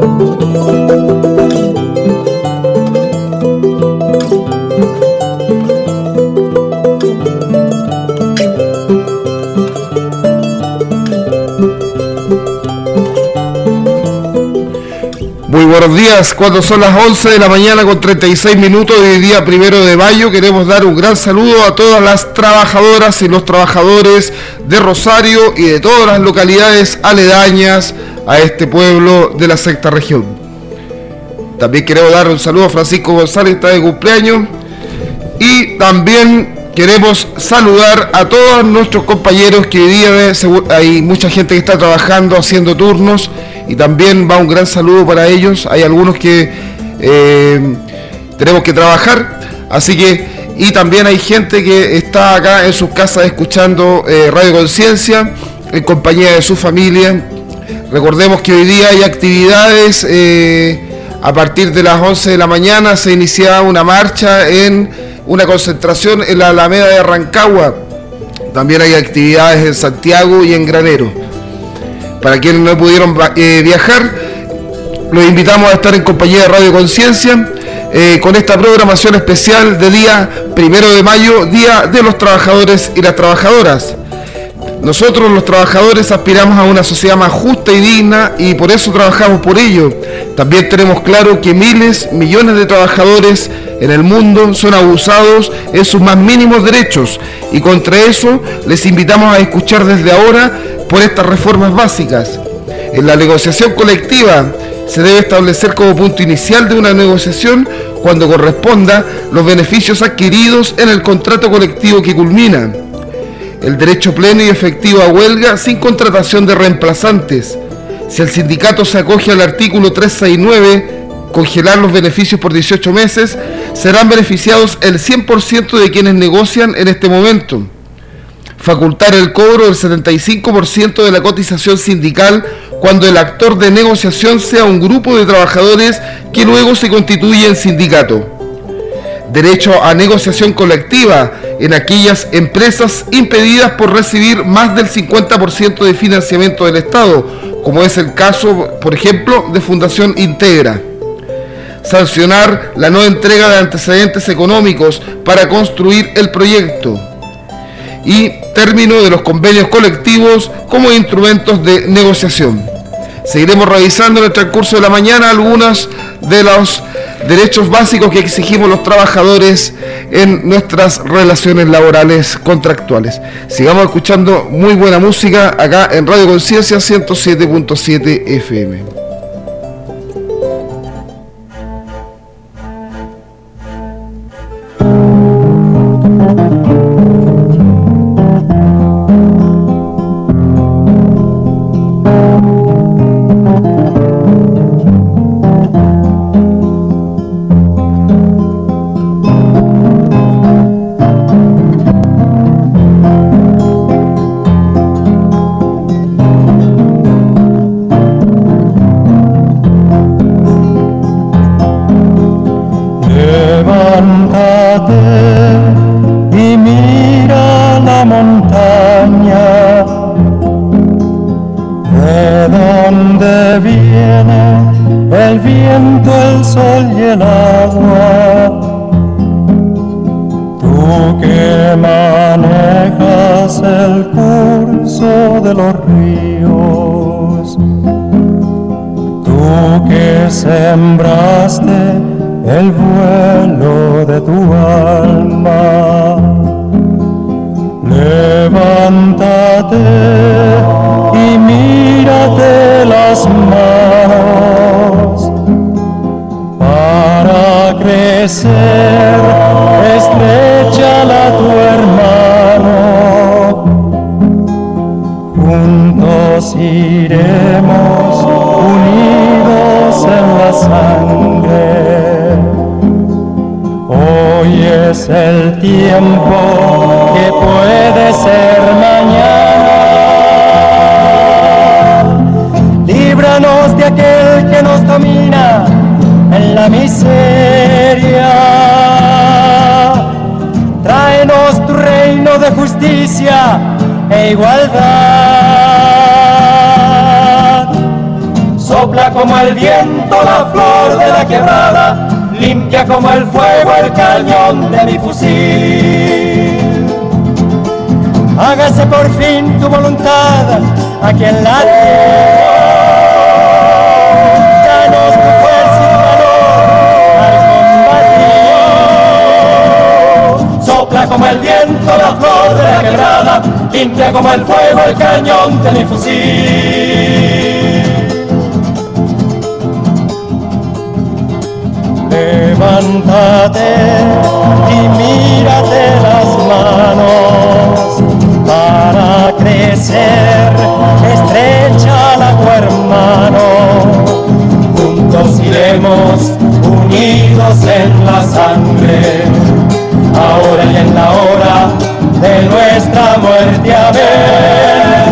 Muy buenos días, cuando son las 11 de la mañana con 36 minutos de día 1 de mayo, queremos dar un gran saludo a todas las trabajadoras y los trabajadores de Rosario y de todas las localidades aledañas a este pueblo de la sexta región. También queremos dar un saludo a Francisco González, está de cumpleaños, y también queremos saludar a todos nuestros compañeros que hoy día hay mucha gente que está trabajando, haciendo turnos, y también va un gran saludo para ellos. Hay algunos que tenemos que trabajar, así que, y también hay gente que está acá en sus casas escuchando Radio Conciencia en compañía de su familia. Recordemos que hoy día hay actividades, a partir de las 11 de la mañana se inicia una marcha en una concentración en la Alameda de Rancagua. También hay actividades en Santiago y en Granero. Para quienes no pudieron viajar, los invitamos a estar en compañía de Radio Conciencia con esta programación especial de día 1 de mayo, Día de los Trabajadores y las Trabajadoras. Nosotros los trabajadores aspiramos a una sociedad más justa y digna y por eso trabajamos por ello. También tenemos claro que millones de trabajadores en el mundo son abusados en sus más mínimos derechos y contra eso les invitamos a escuchar desde ahora por estas reformas básicas. En la negociación colectiva se debe establecer como punto inicial de una negociación, cuando corresponda, los beneficios adquiridos en el contrato colectivo que culmina. El derecho pleno y efectivo a huelga sin contratación de reemplazantes. Si el sindicato se acoge al artículo 369, congelar los beneficios por 18 meses, serán beneficiados el 100% de quienes negocian en este momento. Facultar el cobro del 75% de la cotización sindical cuando el actor de negociación sea un grupo de trabajadores que luego se constituye en sindicato. Derecho a negociación colectiva en aquellas empresas impedidas por recibir más del 50% de financiamiento del Estado, como es el caso, por ejemplo, de Fundación Integra. Sancionar la no entrega de antecedentes económicos para construir el proyecto. Y término de los convenios colectivos como instrumentos de negociación. Seguiremos revisando en el transcurso de la mañana algunos de los derechos básicos que exigimos los trabajadores en nuestras relaciones laborales contractuales. Sigamos escuchando muy buena música acá en Radio Conciencia 107.7 FM. Igualdad, sopla como el viento la flor de la quebrada, limpia como el fuego el cañón de mi fusil. Hágase por fin tu voluntad aquí en la tierra, danos tu fuerza y tu valor al combatir. Sopla como el viento la flor de la quebrada, limpia como el fuego el cañón de mi fusil. Levántate y mírate las manos para crecer, estréchala tu hermano. Juntos iremos unidos en la sangre, ahora y en la hora de nuestra muerte. Amén.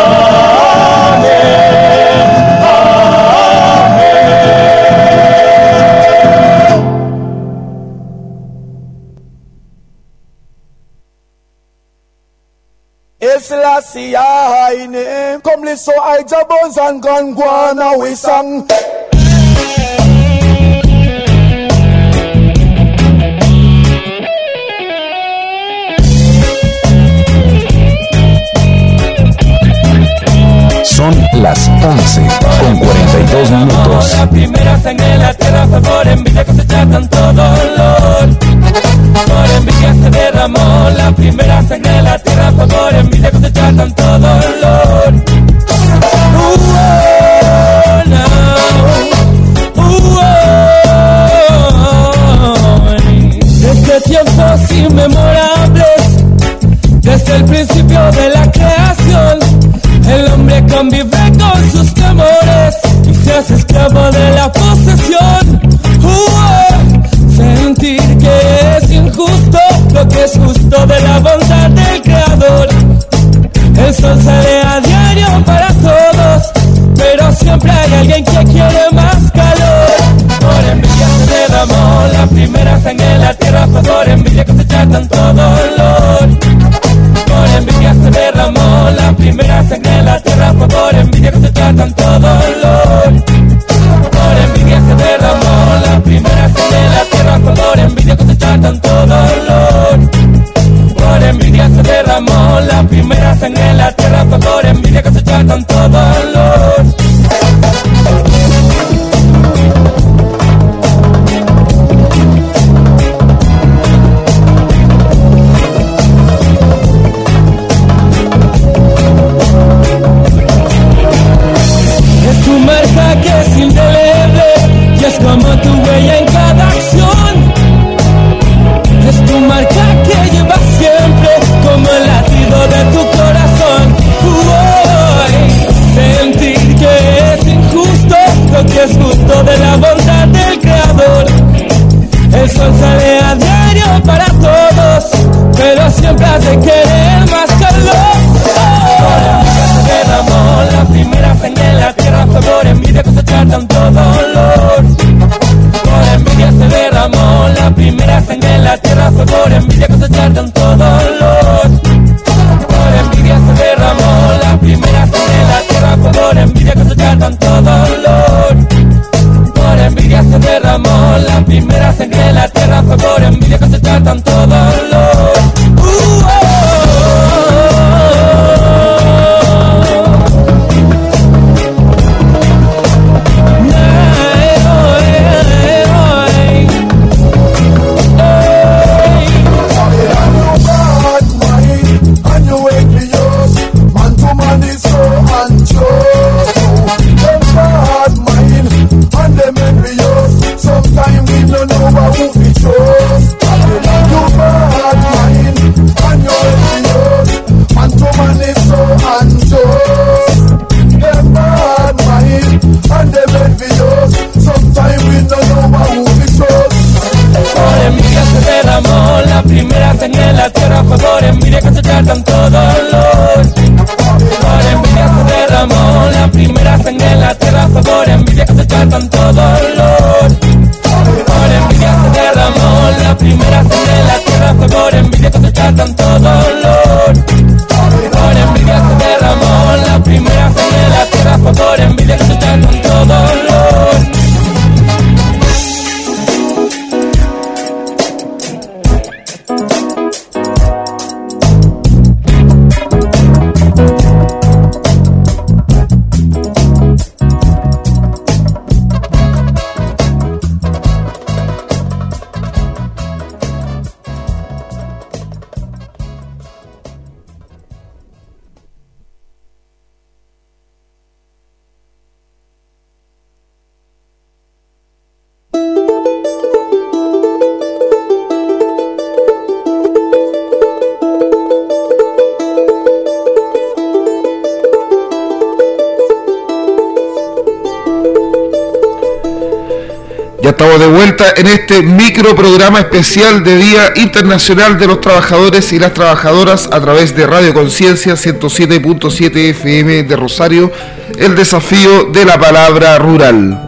Selassie I name. Come listen, I Jabons and Gangwana we sang. Son las 11:42. La primera sangre en la tierra fue por envidia cosechar tanto dolor. Por envidia se derramó, la primera sangre en la tierra fue por envidia cosechar tanto dolor. Desde tiempos inmemorables, desde el principio de la creación, el hombre convive con sus temores y se hace esclavo de la posesión. Sentir que es injusto lo que es justo de la bondad del Creador. El sol sale a diario para todos, pero siempre hay alguien que quiere más calor. Por envidia se derramó, la primera sangre en la tierra fue por envidia cosechar tanto dolor. Por envidia se derramó, la primera sangre en la tierra fue por envidia cosechar tanto dolor. Por envidia se derramó, la primera sangre en la tierra fue por envidia cosechar tanto dolor. Por envidia se derramó, la primera sangre en la tierra fue por envidia cosechar tanto dolor. Que es indeleble y es como tu huella en cada acción. Es tu marca que llevas siempre como el latido de tu corazón. Sentir que es injusto lo que es justo de la bondad del Creador. El sol sale a diario para todos, pero siempre has de querer más calor. Por envidia se derramó, la primera sangre en la tierra fue por envidia cosechar tanto dolor. Por envidia se derramó, la primera sangre en la tierra fue por envidia cosechar tanto dolor. Por envidia se derramó, la primera sangre en la tierra fue por envidia cosechar tanto dolor. Por envidia se derramó, la primera sangre en la tierra fue por envidia cosechar tanto dolor. La primera sangre en la tierra fue por envidia cosechar tanto dolor. Por envidia se derramó, la primera sangre en la tierra fue por envidia cosechar tanto dolor. Por envidia se derramó, la primera sangre en la tierra fue por envidia cosechar tanto dolor. Por envidia se derramó, la primera sangre en la tierra fue por envidia cosechar tanto dolor. Ya estamos de vuelta en este microprograma especial de Día Internacional de los Trabajadores y las Trabajadoras a través de Radio Conciencia 107.7 FM de Rosario, el desafío de la palabra rural.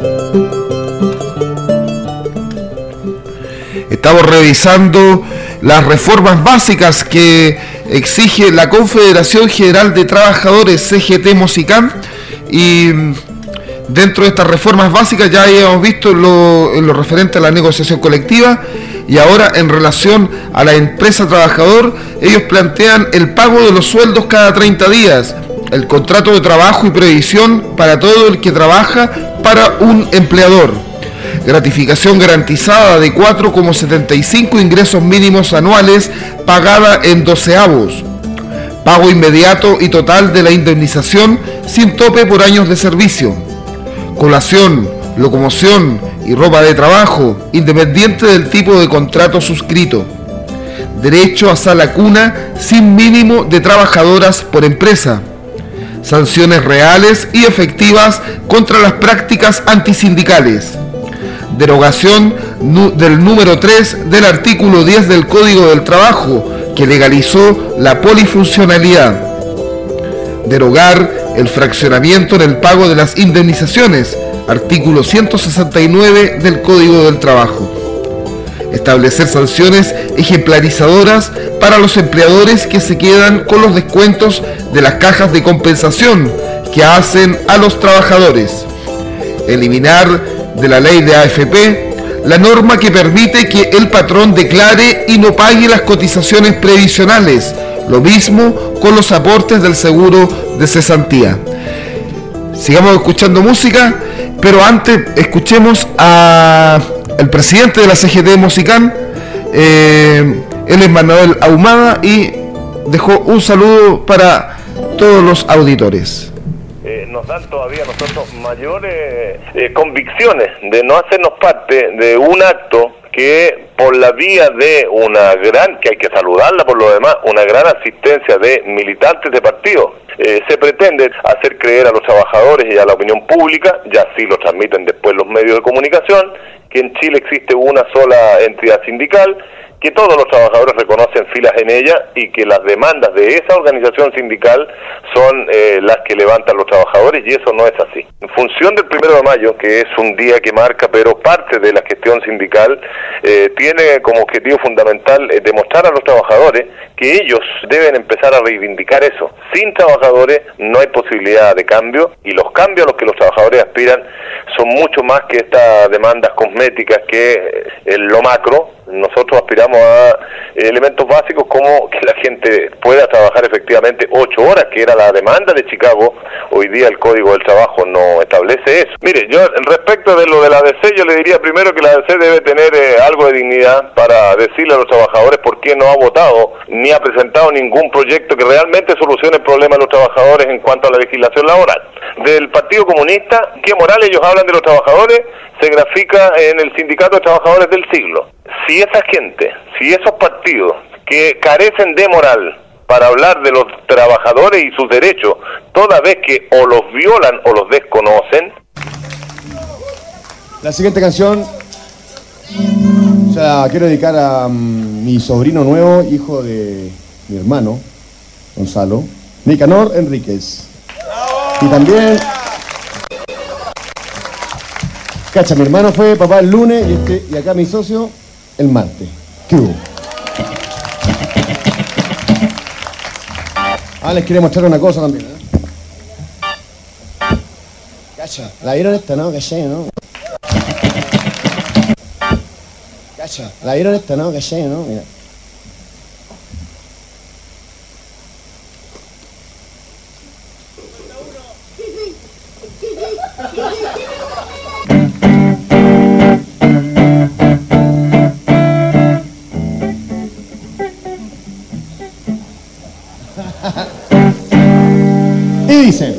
Estamos revisando las reformas básicas que exige la Confederación General de Trabajadores, CGT-MOSICAM, y dentro de estas reformas básicas ya habíamos visto lo referente a la negociación colectiva, y ahora en relación a la empresa trabajador, ellos plantean el pago de los sueldos cada 30 días, el contrato de trabajo y previsión para todo el que trabaja para un empleador, gratificación garantizada de 4,75 ingresos mínimos anuales pagada en 12avos, pago inmediato y total de la indemnización sin tope por años de servicio, colación, locomoción y ropa de trabajo, independiente del tipo de contrato suscrito, derecho a sala cuna sin mínimo de trabajadoras por empresa, sanciones reales y efectivas contra las prácticas antisindicales, derogación del número 3 del artículo 10 del Código del Trabajo, que legalizó la polifuncionalidad, derogar el fraccionamiento en el pago de las indemnizaciones, artículo 169 del Código del Trabajo, establecer sanciones ejemplarizadoras para los empleadores que se quedan con los descuentos de las cajas de compensación que hacen a los trabajadores, eliminar de la ley de AFP la norma que permite que el patrón declare y no pague las cotizaciones previsionales, lo mismo con los aportes del seguro de cesantía. Sigamos escuchando música, pero antes escuchemos al presidente de la CGT-MOSICAM. Él es Manuel Ahumada y dejó un saludo para todos los auditores. Nos dan todavía a nosotros mayores convicciones de no hacernos parte de un acto que por la vía de una gran, que hay que saludarla por lo demás, una gran asistencia de militantes de partidos, se pretende hacer creer a los trabajadores y a la opinión pública, ya así lo transmiten después los medios de comunicación, que en Chile existe una sola entidad sindical, que todos los trabajadores reconocen filas en ella y que las demandas de esa organización sindical son las que levantan los trabajadores, y eso no es así. En función del 1 de mayo, que es un día que marca, pero parte de la gestión sindical, tiene como objetivo fundamental demostrar a los trabajadores que ellos deben empezar a reivindicar eso. Sin trabajadores no hay posibilidad de cambio, y los cambios a los que los trabajadores aspiran son mucho más que estas demandas cosméticas que en lo macro. Nosotros aspiramos a elementos básicos como que la gente pueda trabajar efectivamente 8 horas, que era la demanda de Chicago. Hoy día el Código del Trabajo no establece eso. Mire, yo respecto de lo de la ADC, yo le diría primero que la ADC debe tener algo de dignidad para decirle a los trabajadores por qué no ha votado ni ha presentado ningún proyecto que realmente solucione el problema de los trabajadores en cuanto a la legislación laboral. Del Partido Comunista, ¿qué moral ellos hablan de los trabajadores? Se grafica en el Sindicato de Trabajadores del Siglo. Si esa gente, si esos partidos que carecen de moral para hablar de los trabajadores y sus derechos, toda vez que o los violan o los desconocen. La siguiente canción se la quiero dedicar a mi sobrino nuevo, hijo de mi hermano, Gonzalo, Nicanor Enríquez. Y también... Cacha, mi hermano fue papá el lunes y acá mi socio el martes. ¿Qué hubo? Les quería mostrar una cosa también, Cacha, ¿la vieron esta, no? Caché, ¿no? Cacha, ¿la vieron esta, no? Caché, ¿no? Mira. Y dice: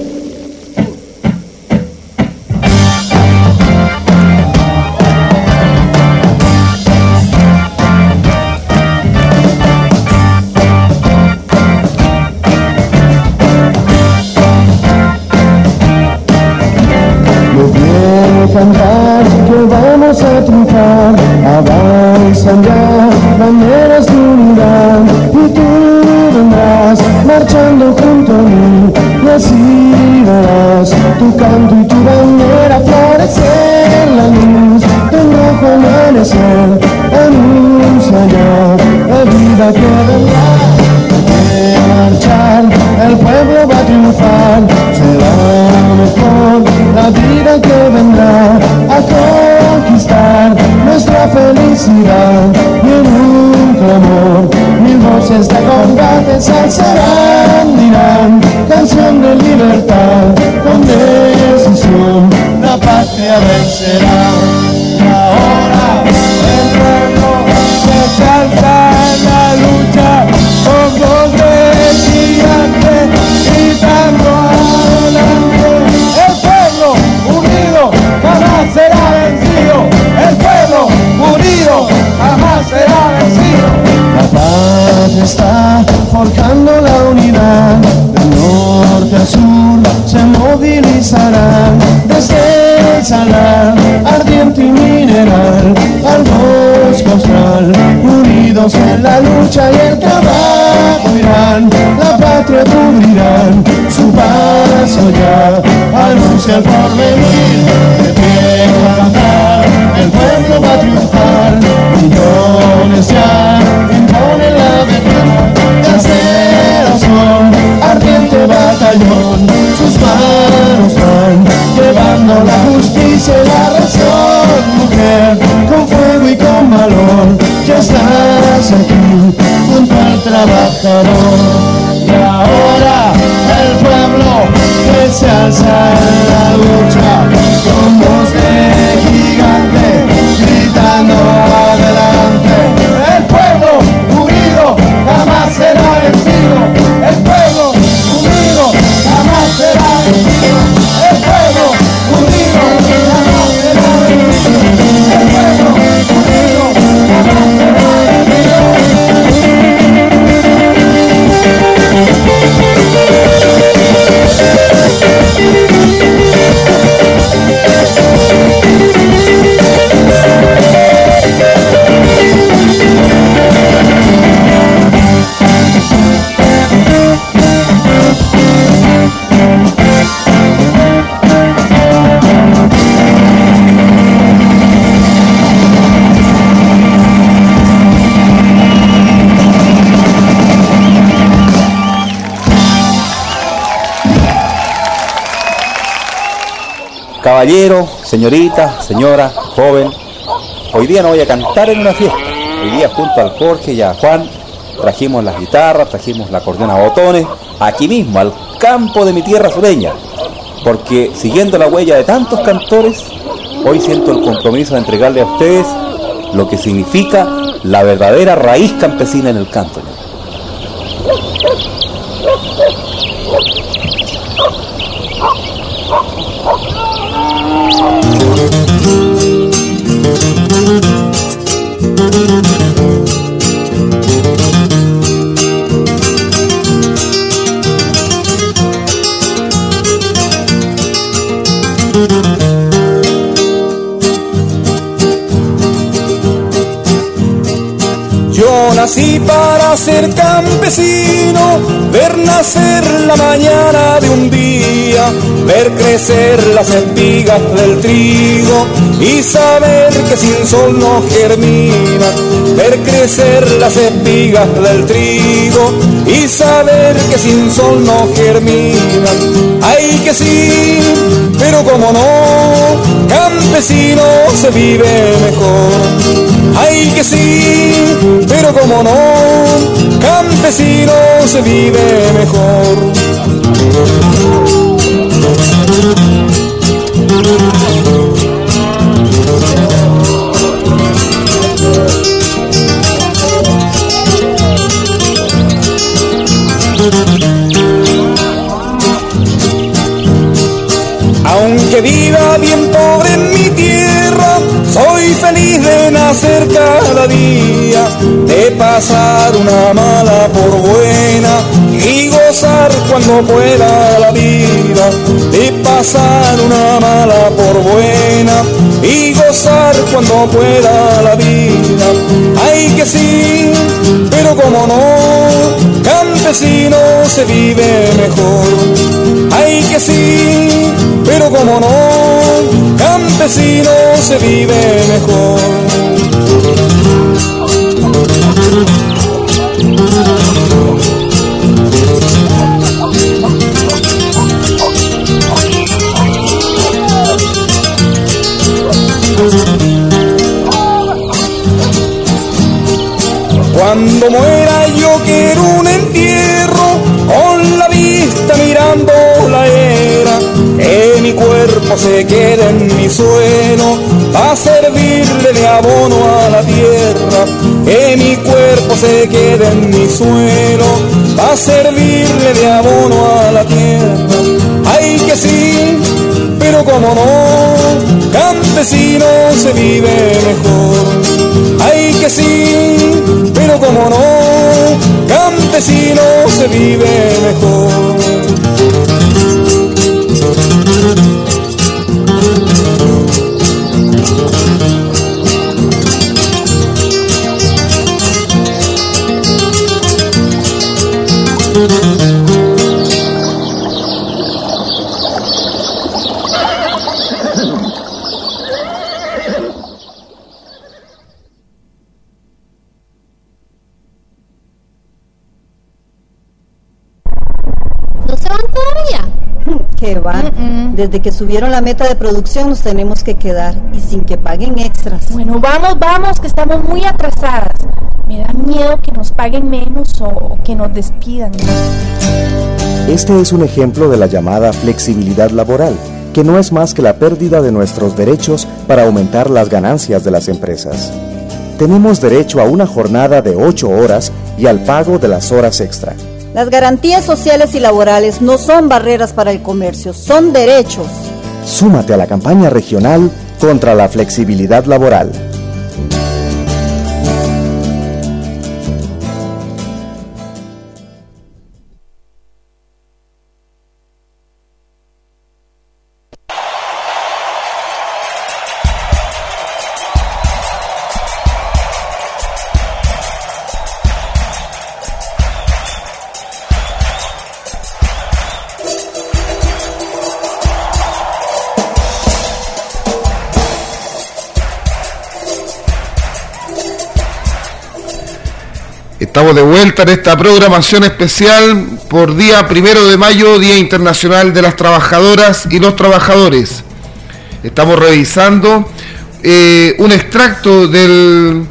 no quiero cantar que vamos vamos a triunfar, avanzan ya banderas de unidad, y tú vendrás marchando junto a mí, y así verás tu canto y tu bandera florecer en la luz de un rojo amanecer, anuncia ya la vida que vendrá. De marchar, el pueblo va a triunfar, será mejor la vida que vendrá, a conquistar nuestra felicidad, y en un clamor mil voces de combate se alzarán, dirán canción de libertad, con decisión la patria vencerá. Y ahora el pueblo se alza en la lucha, con voz de gigante, gritando adelante. El pueblo unido jamás será vencido. El pueblo unido jamás será vencido. La patria está forjando la unidad, del norte a sur se movilizarán, desde el salar ardiente y mineral al bosque austral, unidos en la lucha y el trabajo irán, la patria cubrirán, su paso ya anuncia el porvenir, de pie a cantar, el pueblo va a triunfar, millones ya imponen la verdad, de acero son ardiente batallón, sus manos van llevando la justicia y la razón, mujer, con fuego y con valor, ya estás aquí junto al trabajador. Y ahora el pueblo que se alza en la lucha, con voz de gigante, gritando adelante. El pueblo unido jamás será vencido. El pueblo unido jamás será vencido. El pueblo unido jamás será vencido. El pueblo unido jamás será vencido. Caballero, señorita, señora, joven, hoy día no voy a cantar en una fiesta. Hoy día junto al Jorge y a Juan trajimos las guitarras, trajimos la acordeón a botones, aquí mismo, al campo de mi tierra sureña, porque siguiendo la huella de tantos cantores, hoy siento el compromiso de entregarle a ustedes lo que significa la verdadera raíz campesina en el canto. Yo nací para ser campesino, ver nacer la mañana de un día, ver crecer las espigas del trigo y saber que sin sol no germina, ver crecer las espigas del trigo y saber que sin sol no germina. Ay que sí, pero como no, campesino se vive mejor. Ay que sí, pero como no, campesino se vive mejor. Aunque viva bien pobre en mi tierra, soy feliz de nacer cada día, de pasar una mala por buena y gozar cuando pueda la vida, de pasar una mala por buena y gozar gozar cuando pueda la vida. Ay que sí, pero como no, campesino se vive mejor. Ay que sí, pero como no, campesino se vive mejor. Cuando muera yo quiero un entierro con la vista mirando la era, que mi cuerpo se quede en mi suelo pa' servirle de abono a la tierra, que mi cuerpo se quede en mi suelo pa' servirle de abono a la tierra. Ay que sí, pero como no, campesino se vive mejor. Ay que sí, pero como no, campesino se vive mejor. Que va. Desde que subieron la meta de producción nos tenemos que quedar y sin que paguen extras. Bueno, vamos, que estamos muy atrasadas. Me da miedo que nos paguen menos o que nos despidan. Este es un ejemplo de la llamada flexibilidad laboral, que no es más que la pérdida de nuestros derechos para aumentar las ganancias de las empresas. Tenemos derecho a una jornada de 8 horas y al pago de las horas extra. Las garantías sociales y laborales no son barreras para el comercio, son derechos. Súmate a la campaña regional contra la flexibilidad laboral. Estamos de vuelta en esta programación especial por día 1 de mayo, Día Internacional de las Trabajadoras y los Trabajadores. Estamos revisando un extracto de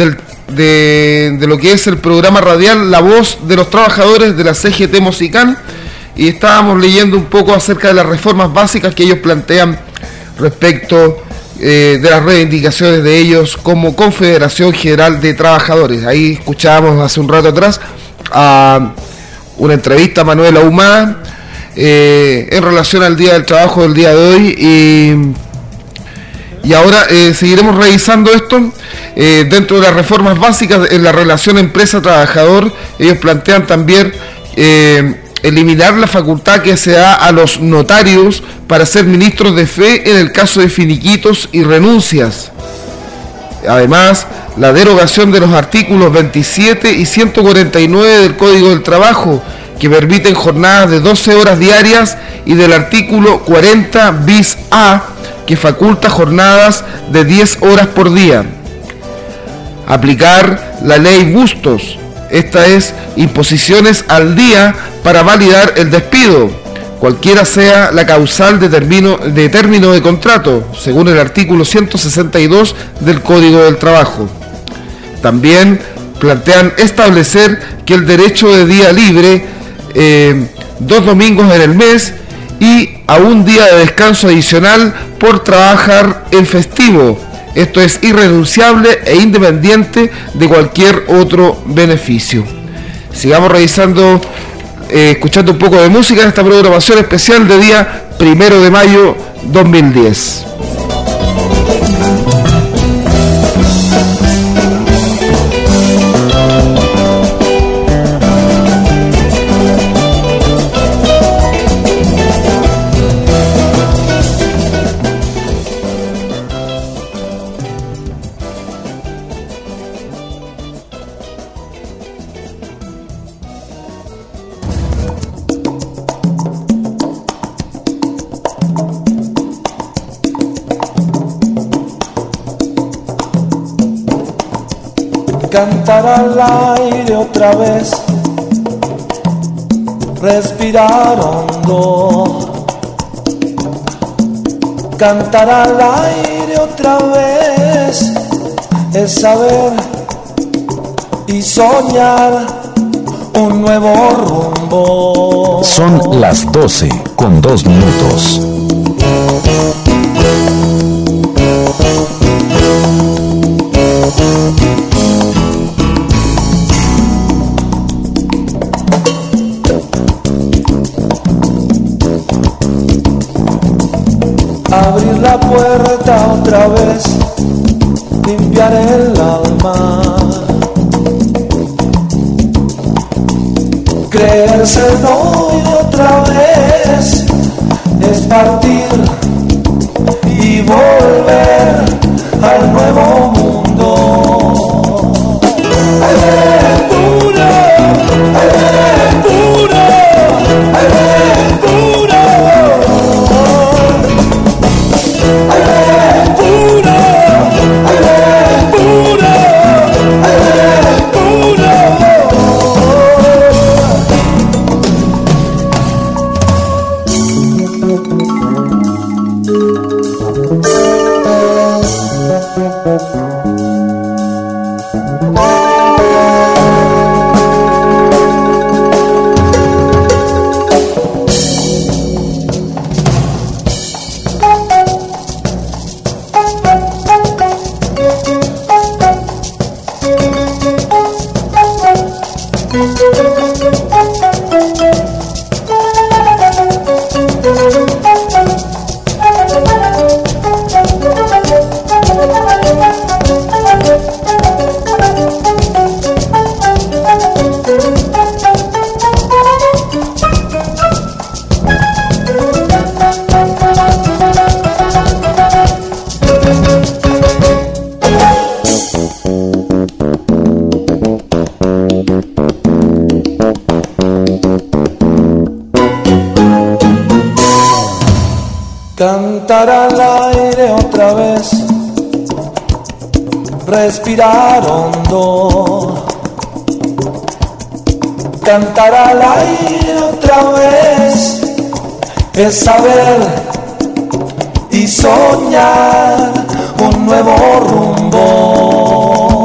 lo que es el programa radial La Voz de los Trabajadores de la CGT Mosicán, y estábamos leyendo un poco acerca de las reformas básicas que ellos plantean respecto de las reivindicaciones de ellos como Confederación General de Trabajadores. Ahí escuchábamos hace un rato atrás a una entrevista a Manuela Ahumada en relación al Día del Trabajo del día de hoy, y ahora seguiremos revisando esto dentro de las reformas básicas en la relación empresa-trabajador. Ellos plantean también eliminar la facultad que se da a los notarios para ser ministros de fe en el caso de finiquitos y renuncias. Además, la derogación de los artículos 27 y 149 del Código del Trabajo, que permiten jornadas de 12 horas diarias, y del artículo 40 bis A, que faculta jornadas de 10 horas por día. Aplicar la ley Bustos, esta es imposiciones al día para validar el despido, cualquiera sea la causal de término de contrato, según el artículo 162 del Código del Trabajo. También plantean establecer que el derecho de día libre, 2 domingos en el mes y a un día de descanso adicional por trabajar en festivo. Esto es irrenunciable e independiente de cualquier otro beneficio. Sigamos revisando, escuchando un poco de música en esta programación especial de día 1 de mayo 2010. Cantar al aire otra vez, respirar hondo. Cantar al aire otra vez es saber y soñar un nuevo rumbo. Son las 12:02. Abrir la puerta otra vez, limpiar el alma, creérselo y otra vez es partir y volver al nuevo mundo. Puro, puro, puro. Cantar al aire otra vez, respirar hondo. Cantar al aire otra vez es saber y soñar un nuevo rumbo.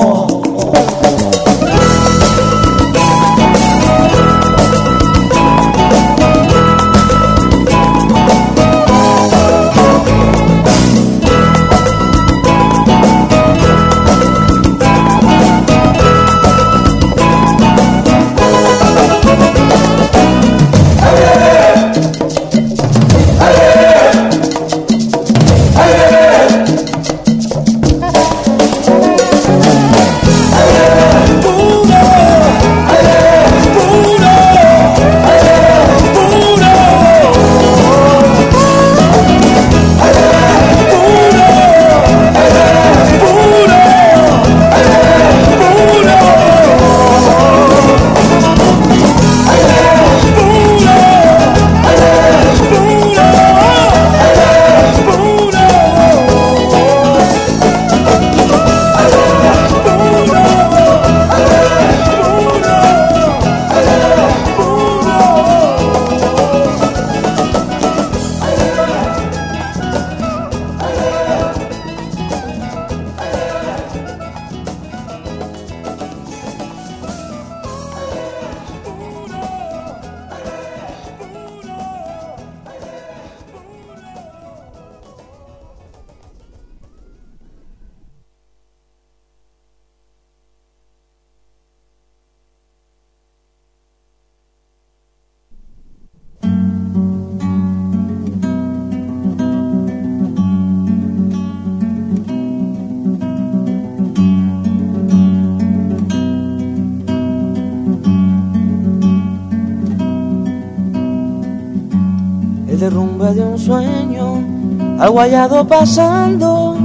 El derrumbe de un sueño, algo hallado pasando,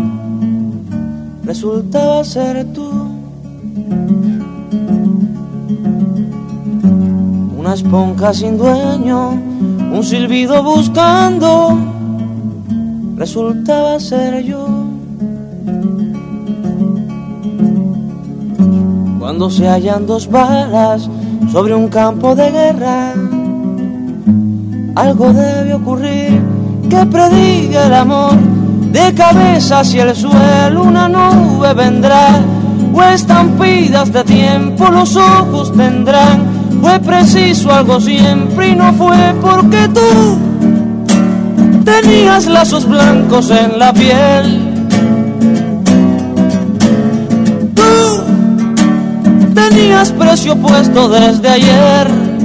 resultaba ser tú. Una esponja sin dueño, un silbido buscando, resultaba ser yo. cuando se hallan dos balas sobre un campo de guerra. Algo debe ocurrir que prediga el amor, de cabeza hacia el suelo una nube vendrá, o estampidas de tiempo los ojos tendrán. Fue preciso algo siempre y no fue porque tú tenías lazos blancos en la piel. Tú tenías precio puesto desde ayer.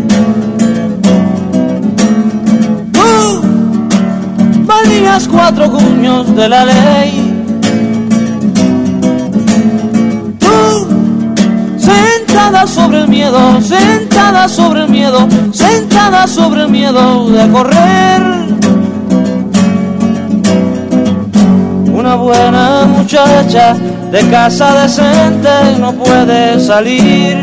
Tú valías 4 cuños de la ley. Tú, sentada sobre el miedo, sentada sobre el miedo, sentada sobre el miedo de correr. Una buena muchacha de casa decente no puede salir.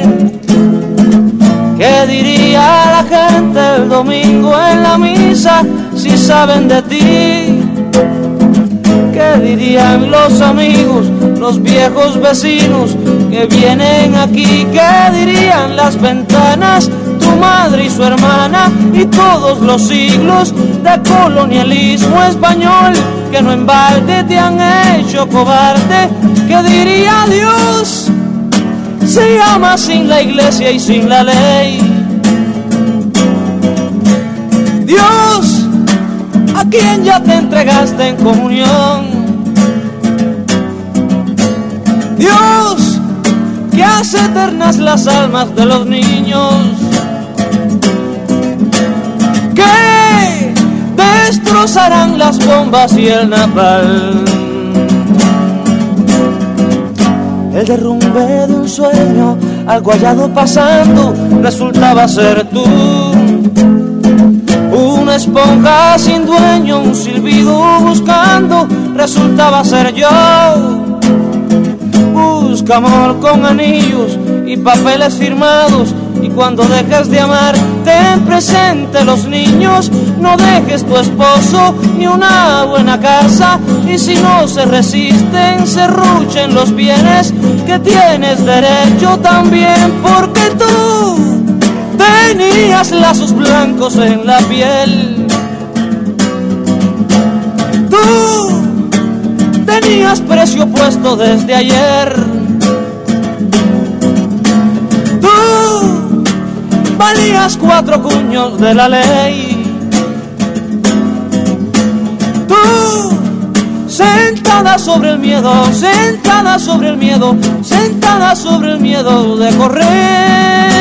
¿Qué diría la gente el domingo en la misa si saben de ti? ¿Qué dirían los amigos, los viejos vecinos que vienen aquí? ¿Qué dirían las ventanas, tu madre y su hermana y todos los siglos de colonialismo español que no en balde te han hecho cobarde? ¿Qué diría Dios si amas sin la iglesia y sin la ley? Dios, a quien ya te entregaste en comunión. Dios, que hace eternas las almas de los niños, que destrozarán las bombas y el napalm. El derrumbe de un sueño, algo hallado pasando, resultaba ser tú. Una esponja sin dueño, un silbido buscando, resultaba ser yo. Busca amor con anillos y papeles firmados, y cuando dejes de amar, ten presente los niños. No dejes tu esposo ni una buena casa, y si no se resisten, serruchen los bienes que tienes derecho también, porque tú tenías lazos blancos en la piel. Tú tenías precio puesto desde ayer. Tú valías 4 cuños de la ley. Tú, sentada sobre el miedo, sentada sobre el miedo, sentada sobre el miedo de correr.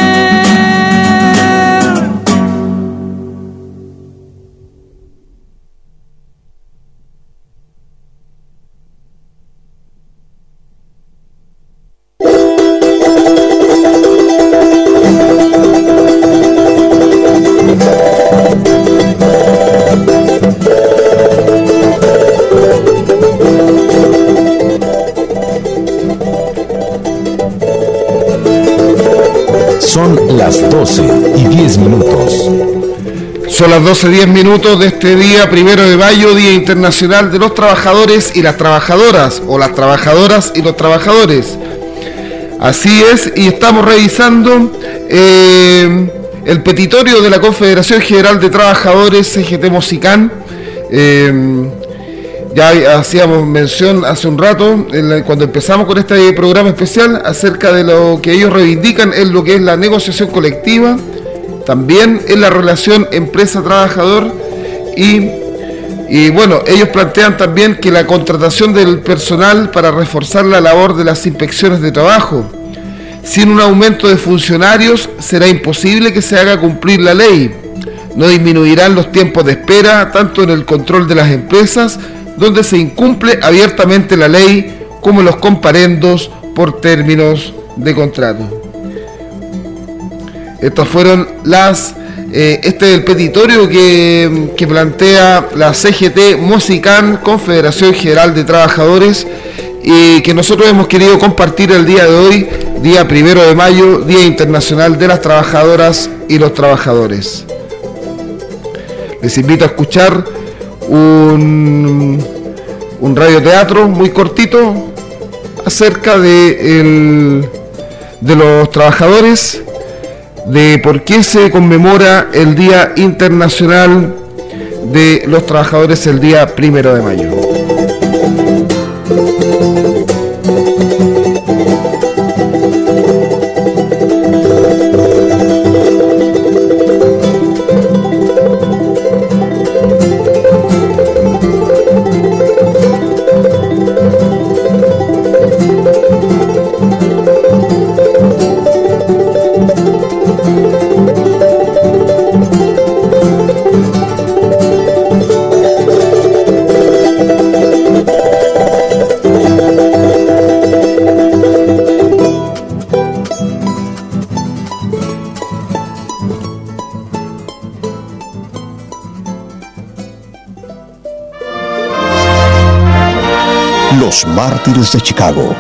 Son las 12:10. Son las 12:10 de este día 1 de mayo, Día Internacional de los Trabajadores y las Trabajadoras, o las trabajadoras y los trabajadores. Así es, y estamos revisando el petitorio de la Confederación General de Trabajadores, CGT Mosicán. Ya hacíamos mención hace un rato, cuando empezamos con este programa especial, acerca de lo que ellos reivindican en lo que es la negociación colectiva, también en la relación empresa-trabajador, y bueno, ellos plantean también que la contratación del personal para reforzar la labor de las inspecciones de trabajo. Sin un aumento de funcionarios será imposible que se haga cumplir la ley. No disminuirán los tiempos de espera, tanto en el control de las empresas, donde se incumple abiertamente la ley, como los comparendos por términos de contrato. Estas fueron este es el petitorio que plantea la CGT Mosicán, Confederación General de Trabajadores, y que nosotros hemos querido compartir el día de hoy, día 1 de mayo, Día Internacional de las Trabajadoras y los Trabajadores. Les invito a escuchar un radioteatro muy cortito acerca del de los Trabajadores, de por qué se conmemora el Día Internacional de los Trabajadores el día 1 de mayo. Los mártires de Chicago.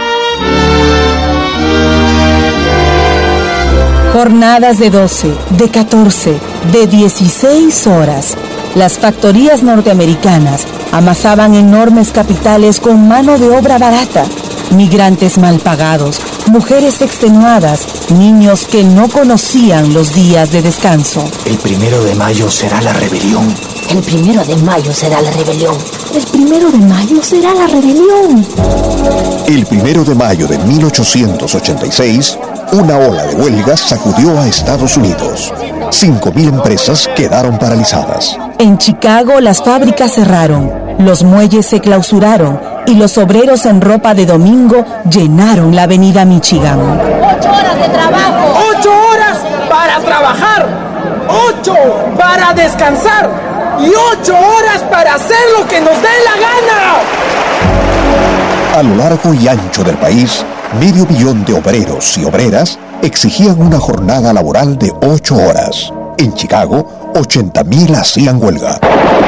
Jornadas de 12, de 14, de 16 horas. Las factorías norteamericanas amasaban enormes capitales con mano de obra barata. Migrantes mal pagados, mujeres extenuadas, niños que no conocían los días de descanso. El 1 de mayo será la rebelión. El 1 de mayo será la rebelión. El 1 de mayo será la rebelión. El 1 de mayo de 1886, una ola de huelgas sacudió a Estados Unidos. 5.000 empresas quedaron paralizadas. En Chicago las fábricas cerraron, los muelles se clausuraron y los obreros en ropa de domingo llenaron la avenida Michigan. 8 horas de trabajo. 8 horas para trabajar. 8 para descansar. Y 8 horas para hacer lo que nos dé la gana. A lo largo y ancho del país, 500 000 de obreros y obreras exigían una jornada laboral de 8 horas. En Chicago, 80.000 hacían huelga.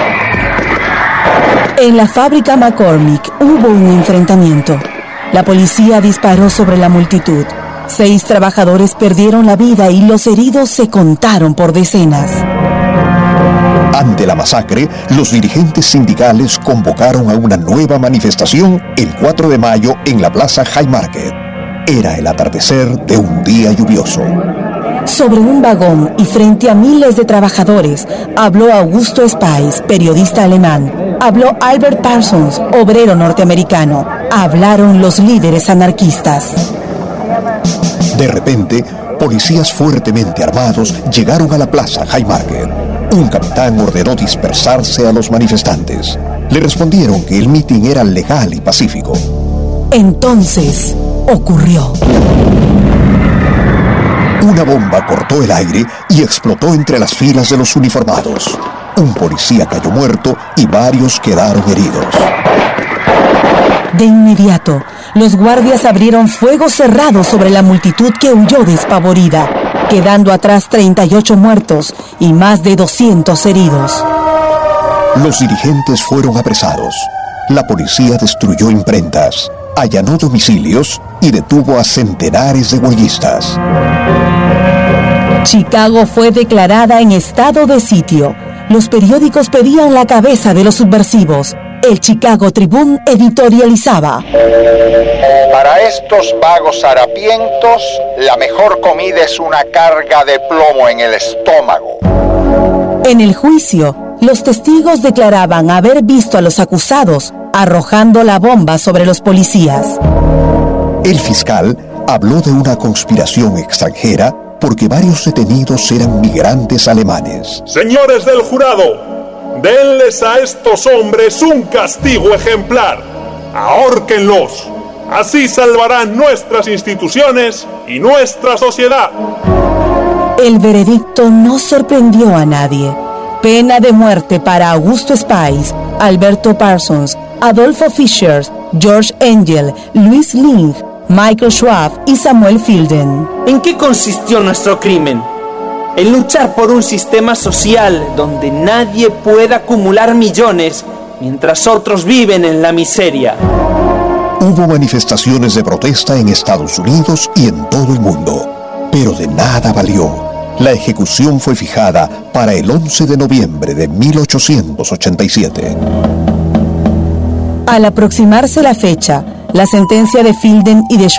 En la fábrica McCormick hubo un enfrentamiento. La policía disparó sobre la multitud. 6 trabajadores perdieron la vida y los heridos se contaron por decenas. Ante la masacre, los dirigentes sindicales convocaron a una nueva manifestación el 4 de mayo en la Plaza Haymarket. Era el atardecer de un día lluvioso. Sobre un vagón y frente a miles de trabajadores, habló Augusto Spies, periodista alemán. Habló Albert Parsons, obrero norteamericano. Hablaron los líderes anarquistas. De repente, policías fuertemente armados llegaron a la Plaza Haymarket. Un capitán ordenó dispersarse a los manifestantes. Le respondieron que el mitin era legal y pacífico. Entonces, ocurrió. Una bomba cortó el aire y explotó entre las filas de los uniformados. Un policía cayó muerto y varios quedaron heridos. De inmediato, los guardias abrieron fuego cerrado sobre la multitud que huyó despavorida, quedando atrás 38 muertos y más de 200 heridos. Los dirigentes fueron apresados. La policía destruyó imprentas, allanó domicilios y detuvo a centenares de huelguistas. Chicago fue declarada en estado de sitio. Los periódicos pedían la cabeza de los subversivos. El Chicago Tribune editorializaba: para estos vagos harapientos, la mejor comida es una carga de plomo en el estómago. En el juicio, los testigos declaraban haber visto a los acusados arrojando la bomba sobre los policías. El fiscal habló de una conspiración extranjera porque varios detenidos eran migrantes alemanes. Señores del jurado, denles a estos hombres un castigo ejemplar. Ahórquenlos. Así salvarán nuestras instituciones y nuestra sociedad. El veredicto no sorprendió a nadie. Pena de muerte para Augusto Spies, Alberto Parsons, Adolfo Fischer, George Engel, Louis Ling, Michael Schwab y Samuel Fielden. ¿En qué consistió nuestro crimen? En luchar por un sistema social donde nadie pueda acumular millones mientras otros viven en la miseria. Hubo manifestaciones de protesta en Estados Unidos y en todo el mundo, pero de nada valió. La ejecución fue fijada para el 11 de noviembre de 1887. Al aproximarse la fecha, la sentencia de Fielden y de Schwab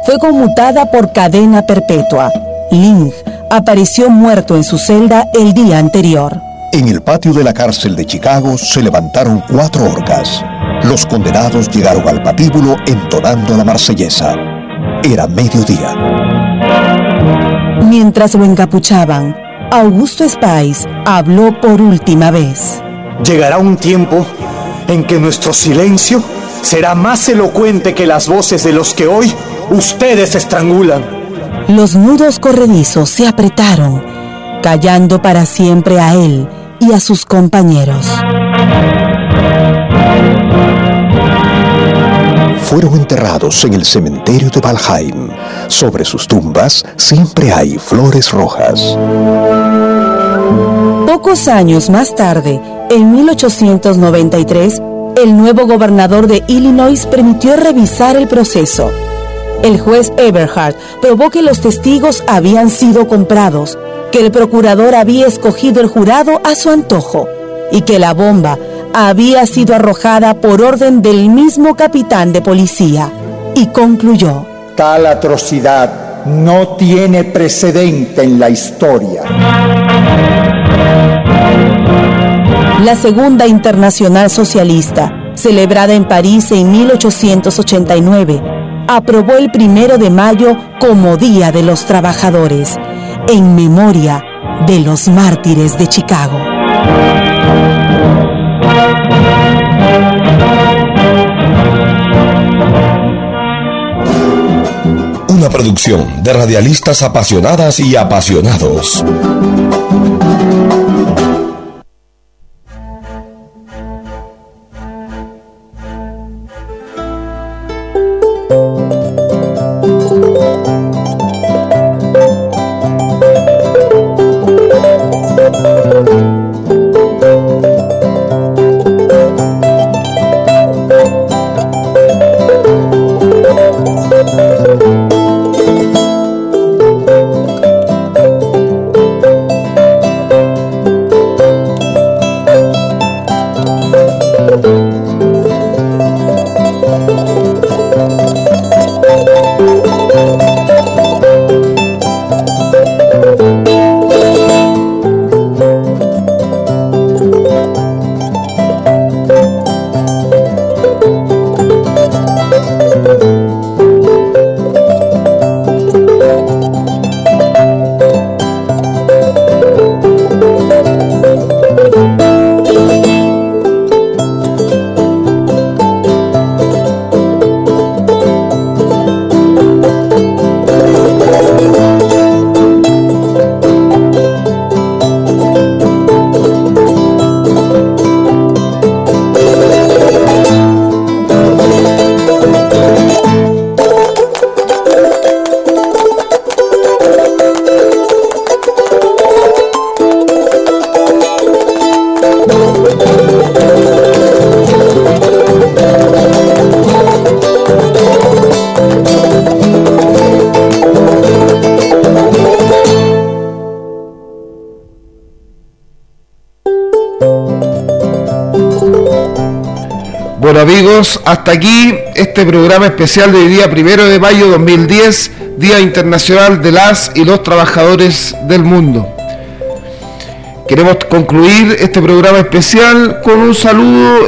fue conmutada por cadena perpetua. Ling apareció muerto en su celda el día anterior. En el patio de la cárcel de Chicago se levantaron 4 horcas. Los condenados llegaron al patíbulo entonando la marsellesa. Era mediodía. Mientras lo encapuchaban, Augusto Spies habló por última vez. Llegará un tiempo en que nuestro silencio será más elocuente que las voces de los que hoy ustedes estrangulan. Los nudos corredizos se apretaron, callando para siempre a él y a sus compañeros. Fueron enterrados en el cementerio de Valheim. Sobre sus tumbas siempre hay flores rojas. Pocos años más tarde, en 1893, el nuevo gobernador de Illinois permitió revisar el proceso. El juez Eberhard probó que los testigos habían sido comprados, que el procurador había escogido el jurado a su antojo y que la bomba había sido arrojada por orden del mismo capitán de policía, y concluyó: tal atrocidad no tiene precedente en la historia. La Segunda Internacional Socialista, celebrada en París en 1889, aprobó el 1 de mayo como Día de los Trabajadores, en memoria de los mártires de Chicago. Una producción de radialistas apasionadas y apasionados. Bueno amigos, hasta aquí este programa especial de hoy día 1 de mayo 2010, Día Internacional de las y los Trabajadores del Mundo. Queremos concluir este programa especial con un saludo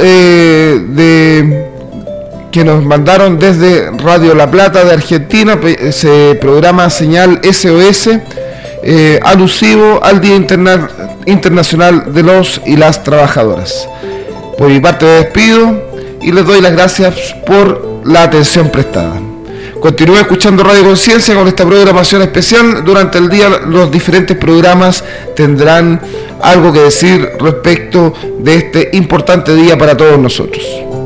que nos mandaron desde Radio La Plata de Argentina, ese programa Señal SOS, alusivo al Día Internacional de los y las Trabajadoras. Por mi parte me despido y les doy las gracias por la atención prestada. Continúe escuchando Radio Conciencia con esta programación especial. Durante el día los diferentes programas tendrán algo que decir respecto de este importante día para todos nosotros.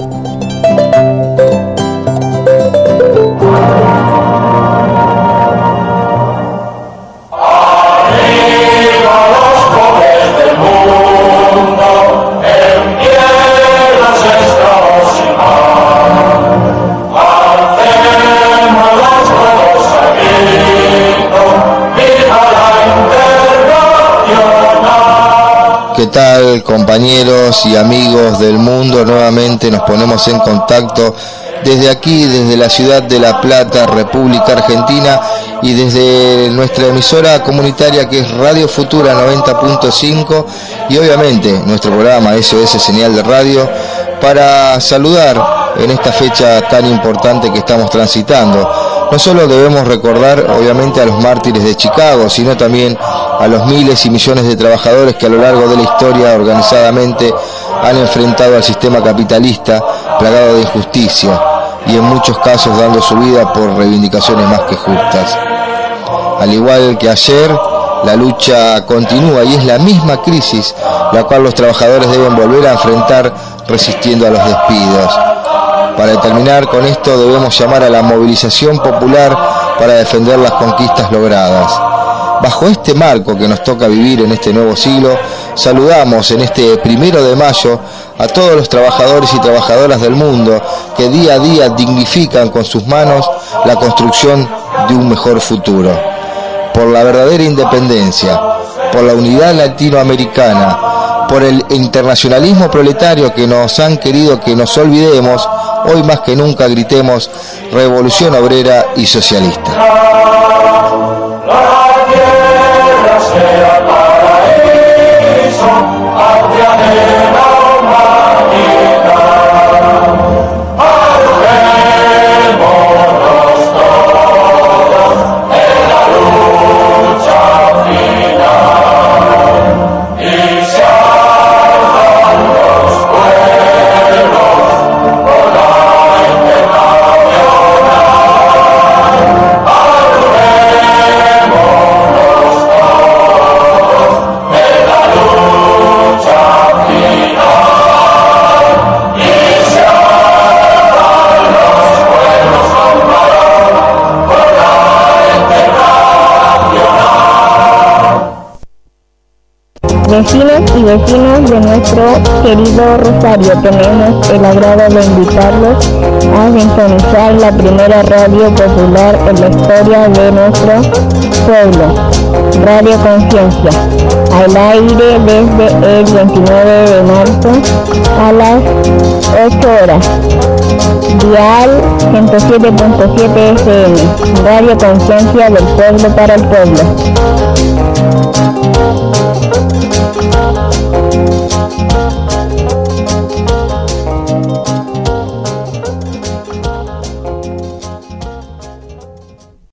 ¿Qué tal, compañeros y amigos del mundo? Nuevamente nos ponemos en contacto desde aquí, desde la ciudad de La Plata, República Argentina, y desde nuestra emisora comunitaria que es Radio Futura 90.5 y obviamente nuestro programa SOS Señal de Radio, para saludar en esta fecha tan importante que estamos transitando. No solo debemos recordar obviamente a los mártires de Chicago, sino también a los miles y millones de trabajadores que a lo largo de la historia organizadamente han enfrentado al sistema capitalista plagado de injusticia y en muchos casos dando su vida por reivindicaciones más que justas. Al igual que ayer, la lucha continúa y es la misma crisis la cual los trabajadores deben volver a enfrentar resistiendo a los despidos. Para terminar con esto debemos llamar a la movilización popular para defender las conquistas logradas. Bajo este marco que nos toca vivir en este nuevo siglo, saludamos en este 1 de mayo a todos los trabajadores y trabajadoras del mundo que día a día dignifican con sus manos la construcción de un mejor futuro. Por la verdadera independencia, por la unidad latinoamericana, por el internacionalismo proletario que nos han querido que nos olvidemos, hoy más que nunca gritemos revolución obrera y socialista. Vecinos y vecinos de nuestro querido Rosario, tenemos el agrado de invitarlos a sintonizar la primera radio popular en la historia de nuestro pueblo, Radio Conciencia, al aire desde el 29 de marzo a las 8 horas. Dial 107.7 FM, Radio Conciencia del pueblo para el pueblo.